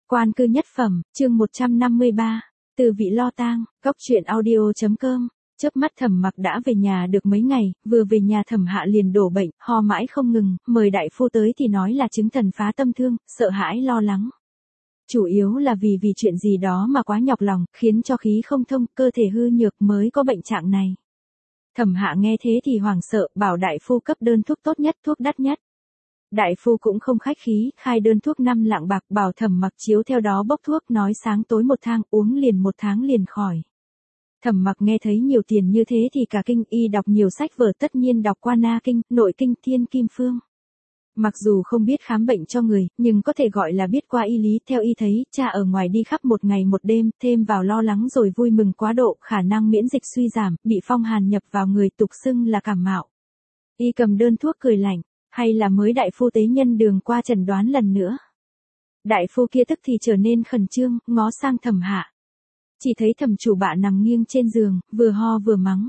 Quan cư nhất phẩm, chương 153, từ vị lo tang, góc truyện audio.com. Chớp mắt Thẩm Mặc đã về nhà được mấy ngày, vừa về nhà Thẩm Hạ liền đổ bệnh, ho mãi không ngừng, mời đại phu tới thì nói là chứng thần phá tâm thương, sợ hãi lo lắng. Chủ yếu là vì chuyện gì đó mà quá nhọc lòng, khiến cho khí không thông, cơ thể hư nhược mới có bệnh trạng này. Thẩm Hạ nghe thế thì hoảng sợ, bảo đại phu cấp đơn thuốc tốt nhất, thuốc đắt nhất. Đại phu cũng không khách khí, khai đơn thuốc 5 lạng bạc, bảo Thẩm Mặc chiếu theo đó bốc thuốc, nói sáng tối 1 thang, uống liền 1 tháng liền khỏi. Thẩm Mặc nghe thấy nhiều tiền như thế thì cả kinh, y đọc nhiều sách vở, tất nhiên đọc qua Na Kinh, Nội Kinh, Thiên Kim Phương. Mặc dù không biết khám bệnh cho người, nhưng có thể gọi là biết qua y lý. Theo y thấy, cha ở ngoài đi khắp 1 ngày 1 đêm, thêm vào lo lắng rồi vui mừng quá độ, khả năng miễn dịch suy giảm, bị phong hàn nhập vào người, tục xưng là cảm mạo. Y cầm đơn thuốc cười lạnh, hay là mới đại phu tế nhân đường qua chẩn đoán lần nữa. Đại phu kia tức thì trở nên khẩn trương, ngó sang Thẩm Hạ. Chỉ thấy Thẩm chủ bạ nằm nghiêng trên giường, vừa ho vừa mắng.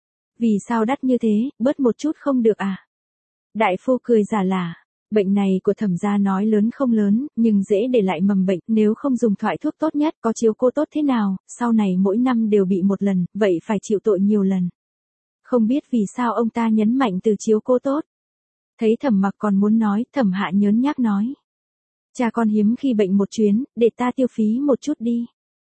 Vì sao đắt như thế, bớt một chút không được à? Đại phu cười giả lả. Bệnh này của Thẩm gia nói lớn không lớn, nhưng dễ để lại mầm bệnh, nếu không dùng thoại thuốc tốt nhất, có chiếu cô tốt thế nào, sau này mỗi năm đều bị 1 lần, vậy phải chịu tội nhiều lần. Không biết vì sao ông ta nhấn mạnh từ chiếu cô tốt. Thấy Thẩm Mặc còn muốn nói, Thẩm Hạ nhớn nhác nói. Cha con hiếm khi bệnh một chuyến, để ta tiêu phí một chút đi.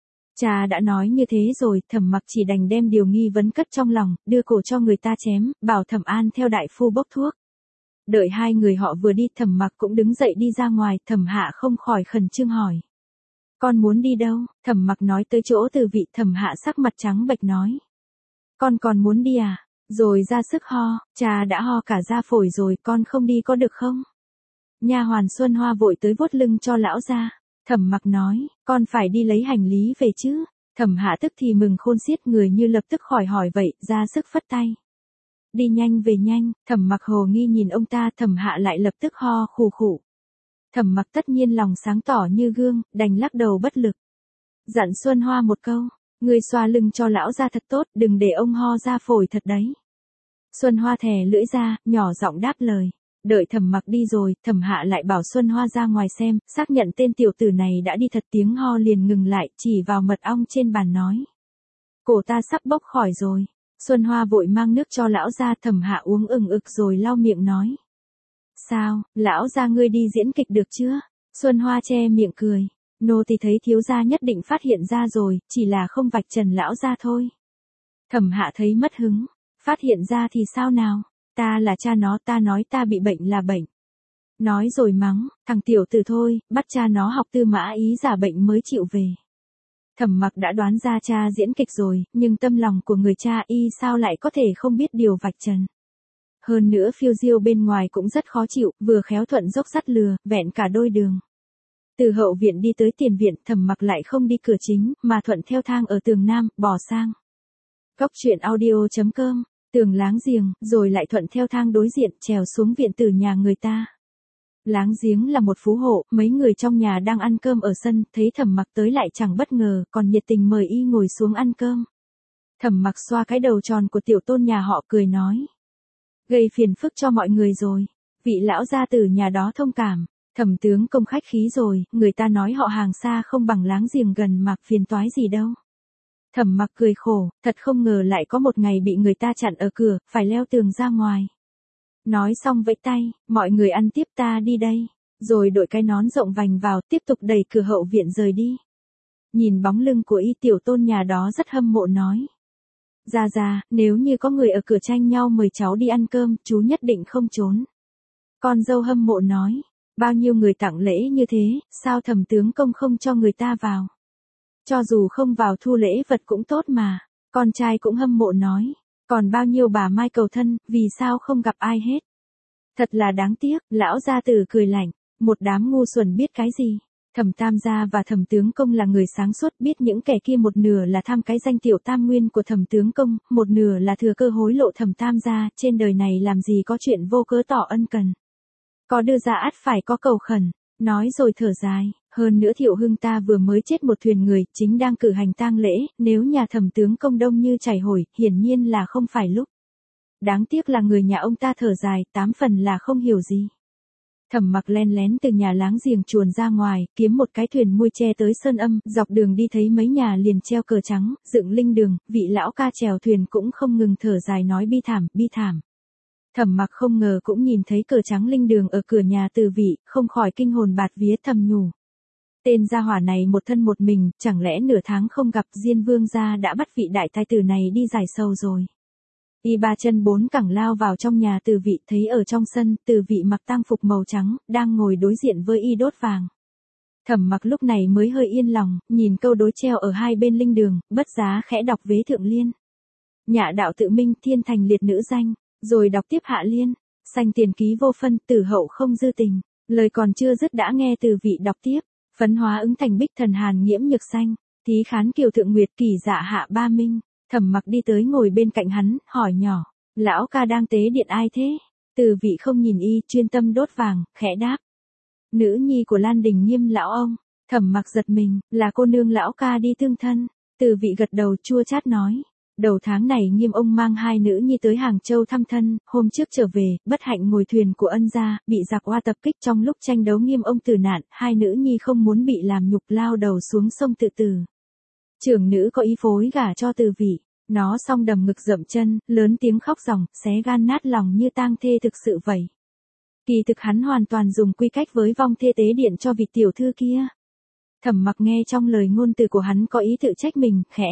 Cha đã nói như thế rồi, Thẩm Mặc chỉ đành đem điều nghi vấn cất trong lòng, đưa cổ cho người ta chém, bảo Thẩm An theo đại phu bốc thuốc. Đợi hai người họ vừa đi, Thẩm Mặc cũng đứng dậy đi ra ngoài, Thẩm Hạ không khỏi khẩn trương hỏi. Con muốn đi đâu? Thẩm Mặc nói tới chỗ từ vị, Thẩm Hạ sắc mặt trắng bệch nói. Con còn muốn đi à? Rồi ra sức ho, cha đã ho cả da phổi rồi, con không đi có được không? Nha hoàn Xuân Hoa vội tới vuốt lưng cho lão gia. Thẩm Mặc nói, con phải đi lấy hành lý về chứ. Thẩm Hạ tức thì mừng khôn xiết, người như lập tức khỏi hỏi vậy, ra sức phất tay. Đi nhanh về nhanh. Thẩm Mặc hồ nghi nhìn ông ta, Thẩm Hạ lại lập tức ho khù khụ. Thẩm Mặc tất nhiên lòng sáng tỏ như gương, đành lắc đầu bất lực. Dặn Xuân Hoa một câu, ngươi xoa lưng cho lão gia thật tốt, đừng để ông ho ra phổi thật đấy. Xuân Hoa thè lưỡi ra, nhỏ giọng đáp lời. Đợi Thẩm Mặc đi rồi, Thẩm Hạ lại bảo Xuân Hoa ra ngoài xem, xác nhận tên tiểu tử này đã đi thật, tiếng ho liền ngừng lại, chỉ vào mật ong trên bàn nói. Cổ ta sắp bốc khỏi rồi. Xuân Hoa vội mang nước cho lão gia, Thẩm Hạ uống ực rồi lau miệng nói. Sao, lão gia ngươi đi diễn kịch được chưa? Xuân Hoa che miệng cười. Nô thì thấy thiếu gia nhất định phát hiện ra rồi, chỉ là không vạch trần lão gia thôi. Thẩm Hạ thấy mất hứng. Phát hiện ra thì sao nào? Ta là cha nó, ta nói ta bị bệnh là bệnh. Nói rồi mắng, thằng tiểu tử thôi, bắt cha nó học Tư Mã Ý giả bệnh mới chịu về. Thẩm Mặc đã đoán ra cha diễn kịch rồi, nhưng tâm lòng của người cha y sao lại có thể không biết điều vạch trần. Hơn nữa phiêu diêu bên ngoài cũng rất khó chịu, vừa khéo thuận dốc sắt lừa, vẹn cả đôi đường. Từ hậu viện đi tới tiền viện, Thẩm Mặc lại không đi cửa chính, mà thuận theo thang ở tường nam, bò sang. Góc truyện audio.com, tường láng giềng, rồi lại thuận theo thang đối diện, trèo xuống viện từ nhà người ta. Láng giếng là một phú hộ, mấy người trong nhà đang ăn cơm ở sân, thấy Thẩm Mặc tới lại chẳng bất ngờ, còn nhiệt tình mời y ngồi xuống ăn cơm. Thẩm Mặc xoa cái đầu tròn của tiểu tôn nhà họ cười nói. Gây phiền phức cho mọi người rồi. Vị lão gia tử nhà đó thông cảm. Thẩm tướng công khách khí rồi, người ta nói họ hàng xa không bằng láng giềng gần mà phiền toái gì đâu. Thẩm Mặc cười khổ, thật không ngờ lại có một ngày bị người ta chặn ở cửa, phải leo tường ra ngoài. Nói xong vẫy tay, mọi người ăn tiếp, ta đi đây. Rồi đội cái nón rộng vành vào, tiếp tục đẩy cửa hậu viện rời đi. Nhìn bóng lưng của y, tiểu tôn nhà đó rất hâm mộ nói. Ra, nếu như có người ở cửa tranh nhau mời cháu đi ăn cơm, chú nhất định không trốn. Con dâu hâm mộ nói, bao nhiêu người tặng lễ như thế, sao Thẩm tướng công không cho người ta vào? Cho dù không vào thu lễ vật cũng tốt mà. Con trai cũng hâm mộ nói, còn bao nhiêu bà mai cầu thân, vì sao không gặp ai hết? Thật là đáng tiếc. Lão gia tử cười lạnh, một đám ngu xuẩn biết cái gì. Thẩm Tam gia và Thẩm tướng công là người sáng suốt, biết những kẻ kia một nửa là tham cái danh tiểu tam nguyên của Thẩm tướng công, một nửa là thừa cơ hối lộ Thẩm Tam gia, trên đời này làm gì có chuyện vô cớ tỏ ân cần. Có đưa ra ắt phải có cầu khẩn. Nói rồi thở dài, hơn nữa Thiệu Hưng ta vừa mới chết một thuyền người, chính đang cử hành tang lễ, nếu nhà Thẩm tướng công đông như chảy hồi, hiển nhiên là không phải lúc. Đáng tiếc là người nhà ông ta thở dài, 8 phần là không hiểu gì. Thẩm Mặc len lén từ nhà láng giềng chuồn ra ngoài, kiếm một cái thuyền mui che tới Sơn Âm, dọc đường đi thấy mấy nhà liền treo cờ trắng, dựng linh đường, vị lão ca chèo thuyền cũng không ngừng thở dài nói bi thảm, bi thảm. Thẩm Mặc không ngờ cũng nhìn thấy cờ trắng linh đường ở cửa nhà Từ Vị, không khỏi kinh hồn bạt vía thầm nhủ. Tên gia hỏa này một thân một mình, chẳng lẽ nửa tháng không gặp Diên Vương gia đã bắt vị đại tài tử này đi giải sầu rồi. Y ba chân bốn cẳng lao vào trong nhà Từ Vị, thấy ở trong sân, Từ Vị mặc tang phục màu trắng, đang ngồi đối diện với y đốt vàng. Thẩm Mặc lúc này mới hơi yên lòng, nhìn câu đối treo ở hai bên linh đường, bất giá khẽ đọc vế thượng liên. Nhạ đạo tự minh, thiên thành liệt nữ danh, rồi đọc tiếp hạ liên. Sanh tiền ký vô phân, tử hậu không dư tình. Lời còn chưa dứt đã nghe Từ Vị đọc tiếp. Phấn hóa ứng thành bích thần hàn nhiễm nhược xanh. Thí khán kiều thượng nguyệt kỳ dạ hạ ba minh. Thẩm Mặc đi tới ngồi bên cạnh hắn, hỏi nhỏ. Lão ca đang tế điện ai thế? Từ Vị không nhìn y, chuyên tâm đốt vàng, khẽ đáp. Nữ nhi của Lan Đình Nghiêm lão ông. Thẩm Mặc giật mình, là cô nương lão ca đi tương thân. Từ Vị gật đầu chua chát nói. Đầu tháng này Nghiêm ông mang hai nữ nhi tới Hàng Châu thăm thân, hôm trước trở về, bất hạnh ngồi thuyền của ân gia, bị giặc oa tập kích trong lúc tranh đấu Nghiêm ông tử nạn, hai nữ nhi không muốn bị làm nhục lao đầu xuống sông tự tử. Trưởng nữ có ý phối gả cho Từ Vị, nó song đầm ngực dậm chân, lớn tiếng khóc ròng, xé gan nát lòng như tang thê thực sự vậy. Kỳ thực hắn hoàn toàn dùng quy cách với vong thê tế điện cho vị tiểu thư kia. Thẩm Mặc nghe trong lời ngôn từ của hắn có ý tự trách mình, khẽ.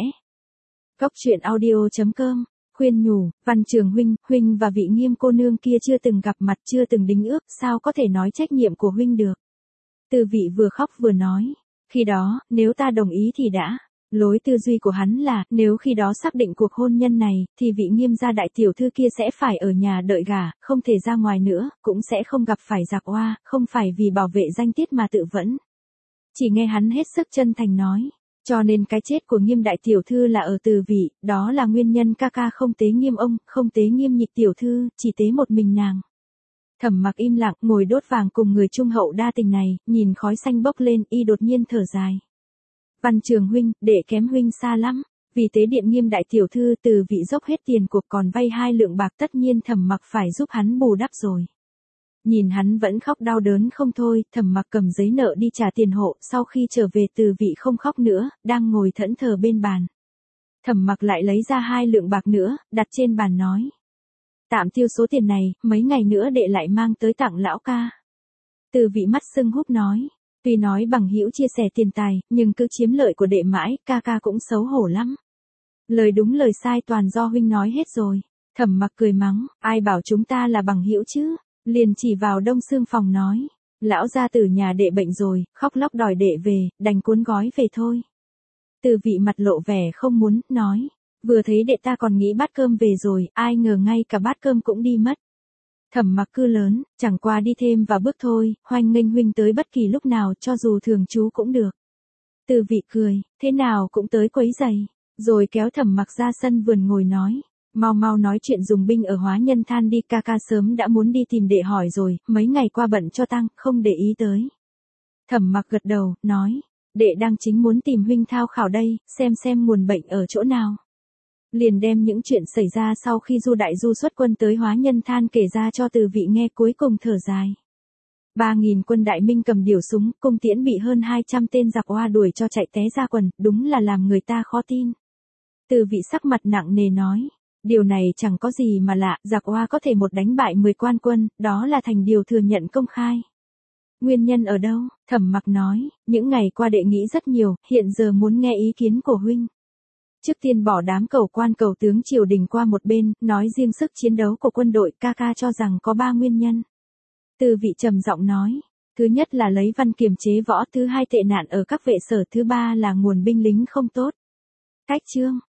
Góc truyện audio.com, khuyên nhủ, Văn Trường huynh và vị Nghiêm cô nương kia chưa từng gặp mặt, chưa từng đính ước, sao có thể nói trách nhiệm của huynh được. Từ Vị vừa khóc vừa nói, khi đó, nếu ta đồng ý thì đã. Lối tư duy của hắn là, nếu khi đó xác định cuộc hôn nhân này, thì vị Nghiêm gia đại tiểu thư kia sẽ phải ở nhà đợi gả, không thể ra ngoài nữa, cũng sẽ không gặp phải giặc oa, không phải vì bảo vệ danh tiết mà tự vẫn. Chỉ nghe hắn hết sức chân thành nói. Cho nên cái chết của Nghiêm đại tiểu thư là ở Từ Vị, đó là nguyên nhân ca ca không tế Nghiêm ông, không tế Nghiêm nhị tiểu thư, chỉ tế một mình nàng. Thẩm Mặc im lặng, ngồi đốt vàng cùng người trung hậu đa tình này, nhìn khói xanh bốc lên, y đột nhiên thở dài. Văn Trường huynh, đệ kém huynh xa lắm, vì tế điện Nghiêm đại tiểu thư, Từ Vị dốc hết tiền cuộc còn vay 2 lượng bạc, tất nhiên Thẩm Mặc phải giúp hắn bù đắp rồi. Nhìn hắn vẫn khóc đau đớn không thôi, Thẩm Mặc cầm giấy nợ đi trả tiền hộ, sau khi trở về Từ Vị không khóc nữa, đang ngồi thẫn thờ bên bàn. Thẩm Mặc lại lấy ra 2 lượng bạc nữa, đặt trên bàn nói. Tạm tiêu số tiền này, mấy ngày nữa đệ lại mang tới tặng lão ca. Từ Vị mắt sưng húp nói. Tuy nói bằng hữu chia sẻ tiền tài, nhưng cứ chiếm lợi của đệ mãi, ca ca cũng xấu hổ lắm. Lời đúng lời sai toàn do huynh nói hết rồi. Thẩm Mặc cười mắng, ai bảo chúng ta là bằng hữu chứ? Liền chỉ vào Đông Xương phòng nói. Lão gia tử nhà đệ bệnh rồi, khóc lóc đòi đệ về, đành cuốn gói về thôi. Từ Vị mặt lộ vẻ không muốn, nói. Vừa thấy đệ ta còn nghĩ bát cơm về rồi, ai ngờ ngay cả bát cơm cũng đi mất. Thẩm Mặc cư lớn, chẳng qua đi thêm vào bước thôi, hoan nghênh huynh tới bất kỳ lúc nào, cho dù thường trú cũng được. Từ Vị cười, thế nào cũng tới quấy giày, rồi kéo Thẩm Mặc ra sân vườn ngồi nói. Mau nói chuyện dùng binh ở Hóa Nhân Than đi, ca ca sớm đã muốn đi tìm đệ hỏi rồi, mấy ngày qua bận cho tăng, không để ý tới. Thẩm Mặc gật đầu, nói, đệ đang chính muốn tìm huynh thao khảo đây, xem nguồn bệnh ở chỗ nào. Liền đem những chuyện xảy ra sau khi Du xuất quân tới Hóa Nhân Than kể ra cho Từ Vị nghe, cuối cùng thở dài. 3.000 quân Đại Minh cầm điểu súng, cung tiễn bị hơn 200 tên giặc oa đuổi cho chạy té ra quần, đúng là làm người ta khó tin. Từ Vị sắc mặt nặng nề nói. Điều này chẳng có gì mà lạ, giặc oa có thể một đánh bại 10 quan quân, đó là thành điều thừa nhận công khai. Nguyên nhân ở đâu? Thẩm Mặc nói, những ngày qua đệ nghĩ rất nhiều, hiện giờ muốn nghe ý kiến của huynh. Trước tiên bỏ đám cầu quan cầu tướng triều đình qua một bên, nói riêng sức chiến đấu của quân đội, ca ca cho rằng có 3 nguyên nhân. Từ Vị trầm giọng nói, thứ nhất là lấy văn kiềm chế võ, thứ hai tệ nạn ở các vệ sở, thứ ba là nguồn binh lính không tốt. Cách chương